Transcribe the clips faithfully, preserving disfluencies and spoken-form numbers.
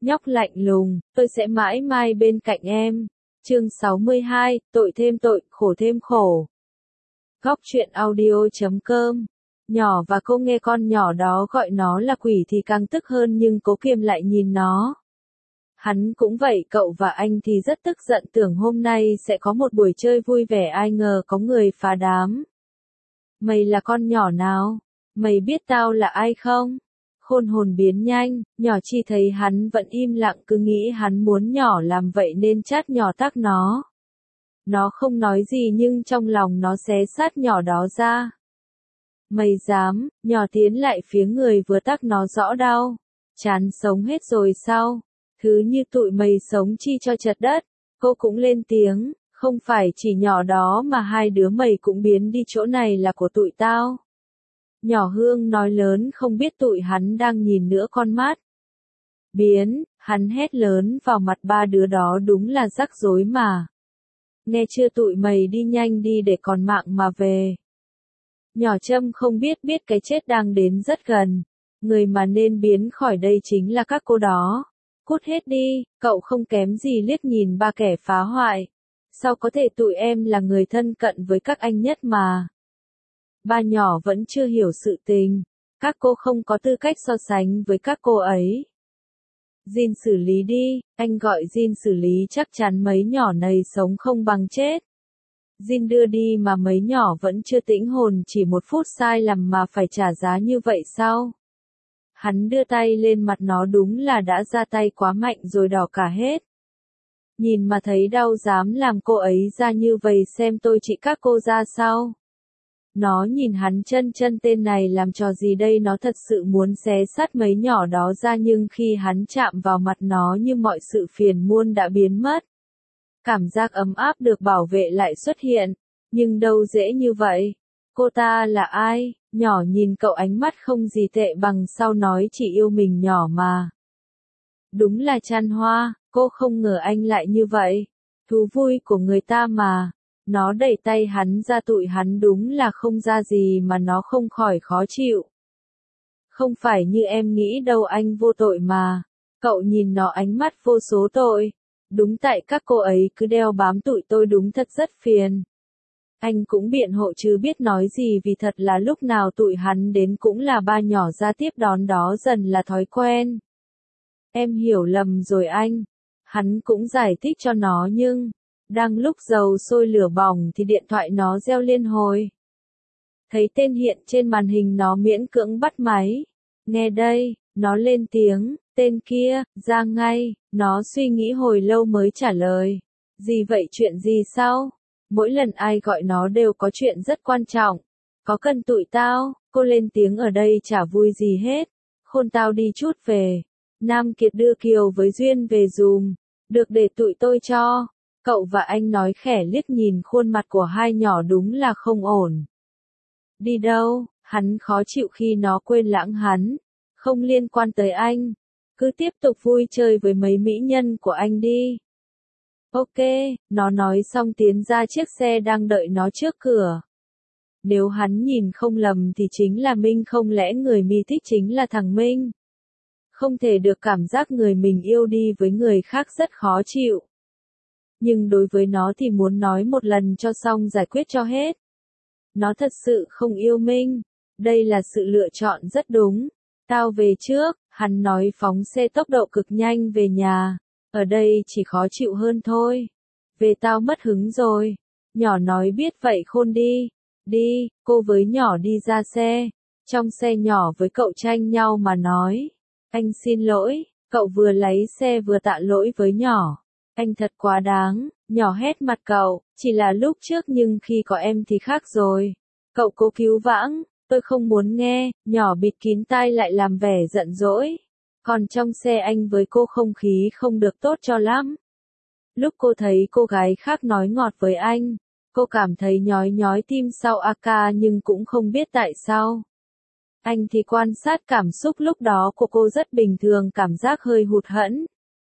Nhóc lạnh lùng, tôi sẽ mãi mãi bên cạnh em. Chương sáu mươi hai, tội thêm tội, khổ thêm khổ. Góc truyện audio chấm com. Nhỏ và cô nghe con nhỏ đó gọi nó là quỷ thì càng tức hơn, nhưng cố kiềm lại nhìn nó. Hắn cũng vậy, cậu và anh thì rất tức giận, tưởng hôm nay sẽ có một buổi chơi vui vẻ, ai ngờ có người phá đám. Mày là con nhỏ nào? Mày biết tao là ai không? Khôn hồn biến nhanh, nhỏ chỉ thấy hắn vẫn im lặng, cứ nghĩ hắn muốn nhỏ làm vậy nên chát nhỏ tát nó. Nó không nói gì nhưng trong lòng nó xé sát nhỏ đó ra. Mày dám? Nhỏ tiến lại phía người vừa tát nó rõ đau. Chán sống hết rồi sao? Thứ như tụi mày sống chi cho chật đất. Cô cũng lên tiếng, không phải chỉ nhỏ đó mà hai đứa mày cũng biến đi, chỗ này là của tụi tao. Nhỏ Hương nói lớn, không biết tụi hắn đang nhìn nữa con mắt. Biến, hắn hét lớn vào mặt ba đứa đó, đúng là rắc rối mà. Nghe chưa, tụi mày đi nhanh đi để còn mạng mà về. Nhỏ Trâm không biết biết cái chết đang đến rất gần. Người mà nên biến khỏi đây chính là các cô đó. Cút hết đi, cậu không kém gì liếc nhìn ba kẻ phá hoại. Sao có thể, tụi em là người thân cận với các anh nhất mà. Ba nhỏ vẫn chưa hiểu sự tình. Các cô không có tư cách so sánh với các cô ấy. Jin xử lý đi, anh gọi Jin xử lý, chắc chắn mấy nhỏ này sống không bằng chết. Jin đưa đi mà mấy nhỏ vẫn chưa tĩnh hồn, chỉ một phút sai lầm mà phải trả giá như vậy sao? Hắn đưa tay lên mặt nó, đúng là đã ra tay quá mạnh rồi, đỏ cả hết. Nhìn mà thấy đau, dám làm cô ấy ra như vậy, xem tôi trị các cô ra sao? Nó nhìn hắn, chân chân tên này làm trò gì đây, nó thật sự muốn xé sát mấy nhỏ đó ra, nhưng khi hắn chạm vào mặt nó như mọi sự phiền muôn đã biến mất. Cảm giác ấm áp được bảo vệ lại xuất hiện, nhưng đâu dễ như vậy. Cô ta là ai? Nhỏ nhìn cậu, ánh mắt không gì tệ bằng, sau nói chỉ yêu mình nhỏ mà. Đúng là Chan Hoa, cô không ngờ anh lại như vậy. Thú vui của người ta mà. Nó đẩy tay hắn ra, tụi hắn đúng là không ra gì mà nó không khỏi khó chịu. Không phải như em nghĩ đâu, anh vô tội mà. Cậu nhìn nó, ánh mắt vô số tội. Đúng, tại các cô ấy cứ đeo bám tụi tôi, đúng thật rất phiền. Anh cũng biện hộ chứ biết nói gì, vì thật là lúc nào tụi hắn đến cũng là ba nhỏ ra tiếp đón, đó dần là thói quen. Em hiểu lầm rồi anh. Hắn cũng giải thích cho nó, nhưng đang lúc dầu sôi lửa bỏng thì điện thoại nó reo liên hồi. Thấy tên hiện trên màn hình, nó miễn cưỡng bắt máy. Nghe đây, nó lên tiếng, tên kia, ra ngay. Nó suy nghĩ hồi lâu mới trả lời. Gì vậy, chuyện gì sao? Mỗi lần ai gọi nó đều có chuyện rất quan trọng. Có cần tụi tao? Cô lên tiếng, ở đây chả vui gì hết. Khôn tao đi chút về. Nam Kiệt đưa Kiều với Duyên về dùm. Được, để tụi tôi cho. Cậu và anh nói khẽ, liếc nhìn khuôn mặt của hai nhỏ, đúng là không ổn. Đi đâu? Hắn khó chịu khi nó quên lãng hắn. Không liên quan tới anh. Cứ tiếp tục vui chơi với mấy mỹ nhân của anh đi. Ok, nó nói xong tiến ra chiếc xe đang đợi nó trước cửa. Nếu hắn nhìn không lầm thì chính là Minh, không lẽ người mi thích chính là thằng Minh? Không thể được, cảm giác người mình yêu đi với người khác rất khó chịu. Nhưng đối với nó thì muốn nói một lần cho xong, giải quyết cho hết. Nó thật sự không yêu Minh. Đây là sự lựa chọn rất đúng. Tao về trước, hắn nói phóng xe tốc độ cực nhanh về nhà. Ở đây chỉ khó chịu hơn thôi. Về tao mất hứng rồi. Nhỏ nói biết vậy, khôn đi. Đi, cô với nhỏ đi ra xe. Trong xe nhỏ với cậu tranh nhau mà nói. Anh xin lỗi. Cậu vừa lấy xe vừa tạ lỗi với nhỏ. Anh thật quá đáng. Nhỏ hét mặt cậu. Chỉ là lúc trước, nhưng khi có em thì khác rồi. Cậu cố cứu vãng. Tôi không muốn nghe. Nhỏ bịt kín tai lại làm vẻ giận dỗi. Còn trong xe anh với cô không khí không được tốt cho lắm. Lúc cô thấy cô gái khác nói ngọt với anh, cô cảm thấy nhói nhói tim sau a ca, nhưng cũng không biết tại sao. Anh thì quan sát cảm xúc lúc đó của cô rất bình thường, cảm giác hơi hụt hẫng.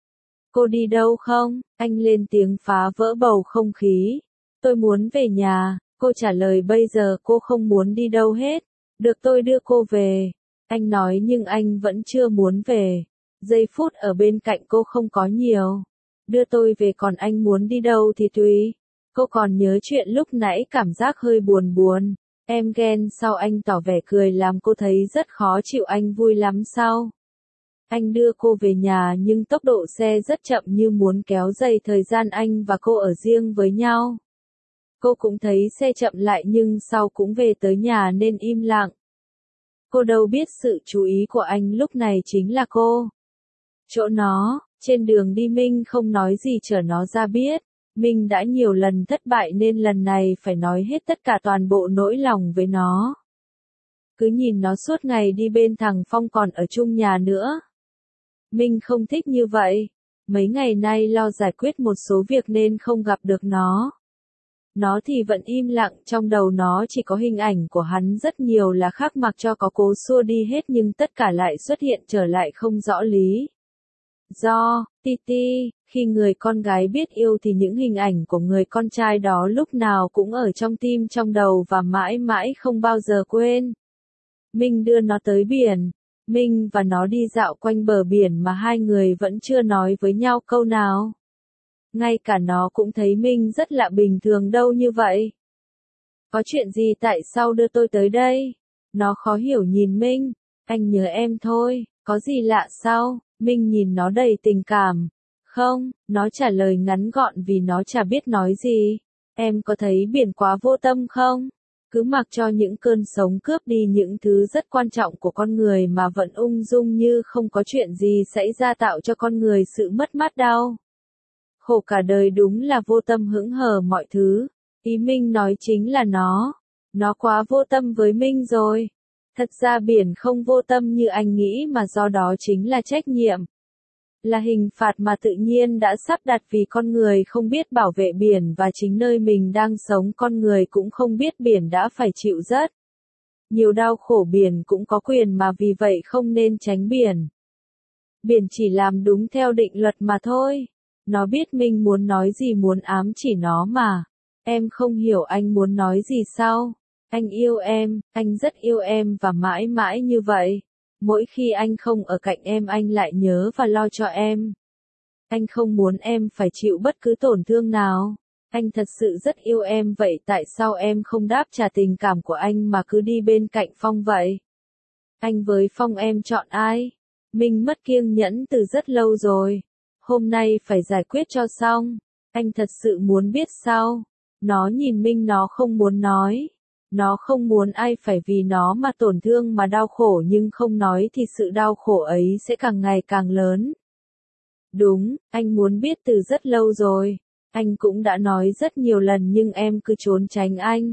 Cô đi đâu không? Anh lên tiếng phá vỡ bầu không khí. Tôi muốn về nhà. Cô trả lời bây giờ cô không muốn đi đâu hết. Được, tôi đưa cô về. Anh nói nhưng anh vẫn chưa muốn về. Giây phút ở bên cạnh cô không có nhiều. Đưa tôi về còn anh muốn đi đâu thì tùy. Cô còn nhớ chuyện lúc nãy cảm giác hơi buồn buồn. Em ghen sao anh tỏ vẻ cười làm cô thấy rất khó chịu anh vui lắm sao? Anh đưa cô về nhà nhưng tốc độ xe rất chậm như muốn kéo dây thời gian anh và cô ở riêng với nhau. Cô cũng thấy xe chậm lại nhưng sau cũng về tới nhà nên im lặng. Cô đâu biết sự chú ý của anh lúc này chính là cô. Chỗ nó, trên đường đi Minh không nói gì chở nó ra biết. Minh đã nhiều lần thất bại nên lần này phải nói hết tất cả toàn bộ nỗi lòng với nó. Cứ nhìn nó suốt ngày đi bên thằng Phong còn ở chung nhà nữa. Minh không thích như vậy. Mấy ngày nay lo giải quyết một số việc nên không gặp được nó. Nó thì vẫn im lặng, trong đầu nó chỉ có hình ảnh của hắn rất nhiều là khác mặc cho có cố xua đi hết nhưng tất cả lại xuất hiện trở lại không rõ lý. Do, Titi, khi người con gái biết yêu thì những hình ảnh của người con trai đó lúc nào cũng ở trong tim trong đầu và mãi mãi không bao giờ quên. Minh đưa nó tới biển. Minh và nó đi dạo quanh bờ biển mà hai người vẫn chưa nói với nhau câu nào. Ngay cả nó cũng thấy Minh rất lạ bình thường đâu như vậy. Có chuyện gì tại sao đưa tôi tới đây? Nó khó hiểu nhìn Minh. Anh nhớ em thôi, có gì lạ sao? Minh nhìn nó đầy tình cảm. Không, nó trả lời ngắn gọn vì nó chả biết nói gì. Em có thấy biển quá vô tâm không? Cứ mặc cho những cơn sóng cướp đi những thứ rất quan trọng của con người mà vẫn ung dung như không có chuyện gì xảy ra tạo cho con người sự mất mát đau. Khổ cả đời đúng là vô tâm hững hờ mọi thứ. Ý Minh nói chính là nó. Nó quá vô tâm với Minh rồi. Thật ra biển không vô tâm như anh nghĩ mà do đó chính là trách nhiệm. Là hình phạt mà tự nhiên đã sắp đặt vì con người không biết bảo vệ biển và chính nơi mình đang sống con người cũng không biết biển đã phải chịu rất nhiều đau khổ, biển cũng có quyền mà vì vậy không nên tránh biển. Biển chỉ làm đúng theo định luật mà thôi. Nó biết Minh muốn nói gì muốn ám chỉ nó mà. Em không hiểu anh muốn nói gì sao? Anh yêu em, anh rất yêu em và mãi mãi như vậy. Mỗi khi anh không ở cạnh em anh lại nhớ và lo cho em. Anh không muốn em phải chịu bất cứ tổn thương nào. Anh thật sự rất yêu em vậy tại sao em không đáp trả tình cảm của anh mà cứ đi bên cạnh Phong vậy? Anh với Phong em chọn ai? Minh mất kiêng nhẫn từ rất lâu rồi. Hôm nay phải giải quyết cho xong. Anh thật sự muốn biết sao? Nó nhìn Minh nó không muốn nói. Nó không muốn ai phải vì nó mà tổn thương mà đau khổ nhưng không nói thì sự đau khổ ấy sẽ càng ngày càng lớn. Đúng, anh muốn biết từ rất lâu rồi. Anh cũng đã nói rất nhiều lần nhưng em cứ trốn tránh anh.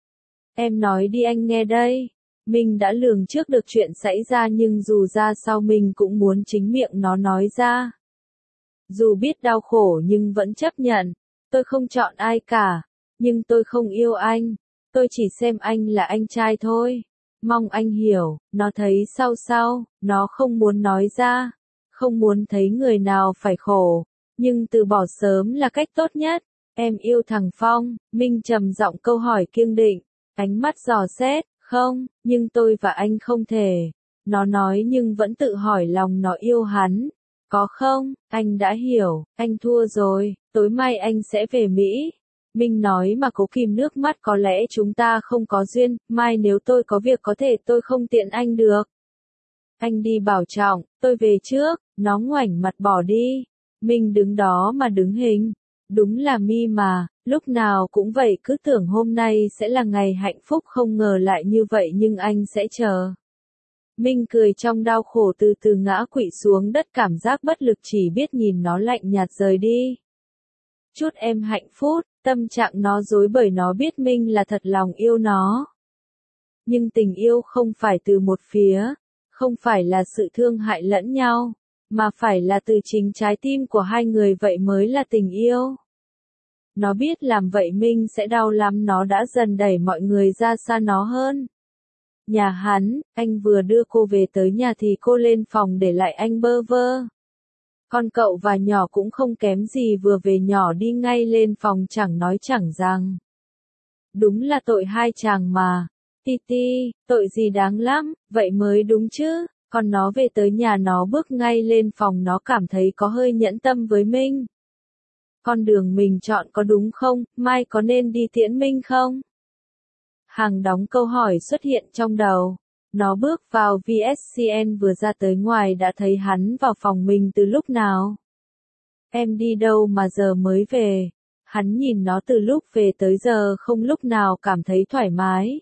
Em nói đi anh nghe đây. Mình đã lường trước được chuyện xảy ra nhưng dù ra sao mình cũng muốn chính miệng nó nói ra. Dù biết đau khổ nhưng vẫn chấp nhận. Tôi không chọn ai cả. Nhưng tôi không yêu anh. Tôi chỉ xem anh là anh trai thôi. Mong anh hiểu, nó thấy sao sao, nó không muốn nói ra. Không muốn thấy người nào phải khổ. Nhưng từ bỏ sớm là cách tốt nhất. Em yêu thằng Phong, Minh trầm giọng câu hỏi kiêng định. Ánh mắt dò xét, không, nhưng tôi và anh không thể. Nó nói nhưng vẫn tự hỏi lòng nó yêu hắn. Có không, anh đã hiểu, anh thua rồi, tối mai anh sẽ về Mỹ. Minh nói mà cố kìm nước mắt có lẽ chúng ta không có duyên, mai nếu tôi có việc có thể tôi không tiện anh được. Anh đi bảo trọng, tôi về trước, nó ngoảnh mặt bỏ đi. Minh đứng đó mà đứng hình. Đúng là Mi mà, lúc nào cũng vậy cứ tưởng hôm nay sẽ là ngày hạnh phúc không ngờ lại như vậy nhưng anh sẽ chờ. Minh cười trong đau khổ từ từ ngã quỵ xuống đất cảm giác bất lực chỉ biết nhìn nó lạnh nhạt rời đi. Chút em hạnh phúc, tâm trạng nó rối bởi nó biết Minh là thật lòng yêu nó. Nhưng tình yêu không phải từ một phía, không phải là sự thương hại lẫn nhau, mà phải là từ chính trái tim của hai người vậy mới là tình yêu. Nó biết làm vậy Minh sẽ đau lắm nó đã dần đẩy mọi người ra xa nó hơn. Nhà hắn, anh vừa đưa cô về tới nhà thì cô lên phòng để lại anh bơ vơ. Con cậu và nhỏ cũng không kém gì vừa về nhỏ đi ngay lên phòng chẳng nói chẳng rằng. Đúng là tội hai chàng mà. Titi, tội gì đáng lắm, vậy mới đúng chứ, Còn nó về tới nhà nó bước ngay lên phòng, nó cảm thấy có hơi nhẫn tâm với Minh. Con đường mình chọn có đúng không, mai có nên đi tiễn Minh không? Hàng đóng câu hỏi xuất hiện trong đầu. Nó bước vào vê ét xê en vừa ra tới ngoài đã thấy hắn vào phòng mình từ lúc nào. Em đi đâu mà giờ mới về? Hắn nhìn nó từ lúc về tới giờ không lúc nào cảm thấy thoải mái.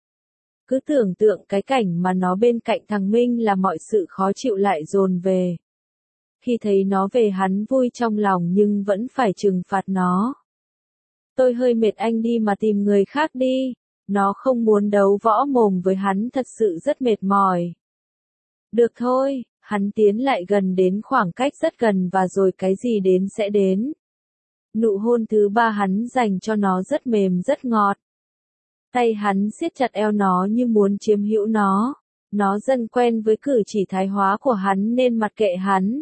Cứ tưởng tượng cái cảnh mà nó bên cạnh thằng Minh là mọi sự khó chịu lại dồn về. Khi thấy nó về hắn vui trong lòng nhưng vẫn phải trừng phạt nó. Tôi hơi mệt, anh đi mà tìm người khác đi. Nó không muốn đấu võ mồm với hắn, thật sự rất mệt mỏi. Được thôi, hắn tiến lại gần đến khoảng cách rất gần và rồi cái gì đến sẽ đến. Nụ hôn thứ ba hắn dành cho nó rất mềm rất ngọt. Tay hắn siết chặt eo nó như muốn chiếm hữu nó. Nó dần quen với cử chỉ thái hóa của hắn nên mặc kệ hắn.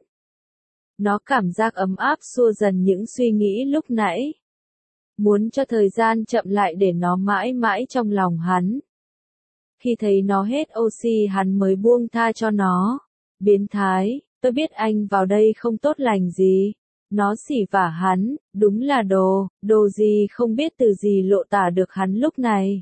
Nó cảm giác ấm áp xua dần những suy nghĩ lúc nãy. Muốn cho thời gian chậm lại để nó mãi mãi trong lòng hắn. Khi thấy nó hết oxy hắn mới buông tha cho nó. Biến thái, tôi biết anh vào đây không tốt lành gì. Nó xỉ vả hắn, đúng là đồ, đồ gì không biết từ gì lộ tả được hắn lúc này.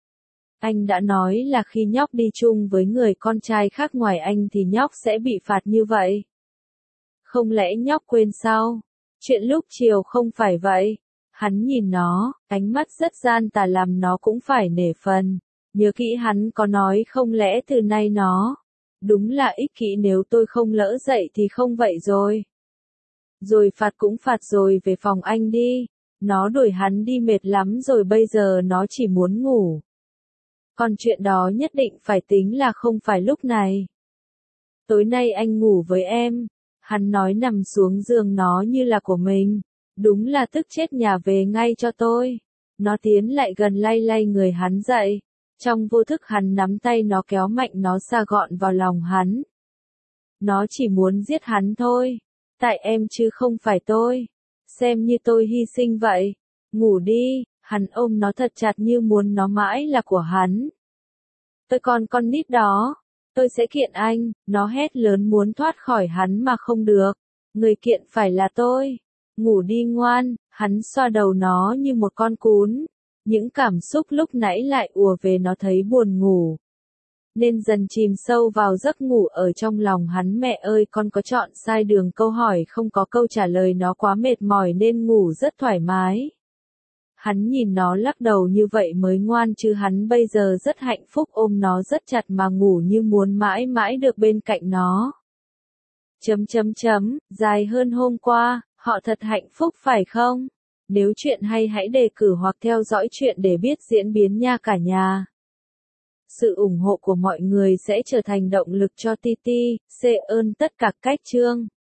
Anh đã nói là khi nhóc đi chung với người con trai khác ngoài anh thì nhóc sẽ bị phạt như vậy. Không lẽ nhóc quên sao? Chuyện lúc chiều không phải vậy. Hắn nhìn nó, ánh mắt rất gian tà làm nó cũng phải nể phần. Nhớ kỹ hắn có nói không lẽ từ nay nó. Đúng là ích kỷ, nếu tôi không lỡ dậy thì không vậy rồi. Rồi phạt cũng phạt rồi, về phòng anh đi. Nó đuổi hắn đi mệt lắm rồi, bây giờ nó chỉ muốn ngủ. Còn chuyện đó nhất định phải tính là không phải lúc này. Tối nay anh ngủ với em. Hắn nói nằm xuống giường nó như là của mình. Đúng là tức chết nhà, về ngay cho tôi. Nó tiến lại gần lay lay người hắn dậy. Trong vô thức hắn nắm tay nó kéo mạnh nó sa gọn vào lòng hắn. Nó chỉ muốn giết hắn thôi. Tại em chứ không phải tôi. Xem như tôi hy sinh vậy. Ngủ đi, hắn ôm nó thật chặt như muốn nó mãi là của hắn. Tôi còn con nít đó. Tôi sẽ kiện anh, nó hét lớn muốn thoát khỏi hắn mà không được. Người kiện phải là tôi. Ngủ đi ngoan, hắn xoa đầu nó như một con cún. Những cảm xúc lúc nãy lại ùa về, nó thấy buồn ngủ. Nên dần chìm sâu vào giấc ngủ ở trong lòng hắn. Mẹ ơi, con có chọn sai đường, câu hỏi không có câu trả lời, nó quá mệt mỏi nên ngủ rất thoải mái. Hắn nhìn nó lắc đầu, như vậy mới ngoan chứ, hắn bây giờ rất hạnh phúc, ôm nó rất chặt mà ngủ như muốn mãi mãi được bên cạnh nó. Chấm chấm chấm, dài hơn hôm qua, họ thật hạnh phúc phải không? Nếu chuyện hay hãy đề cử hoặc theo dõi chuyện để biết diễn biến nha cả nhà. Sự ủng hộ của mọi người sẽ trở thành động lực cho Titi, C ơn tất cả các chương.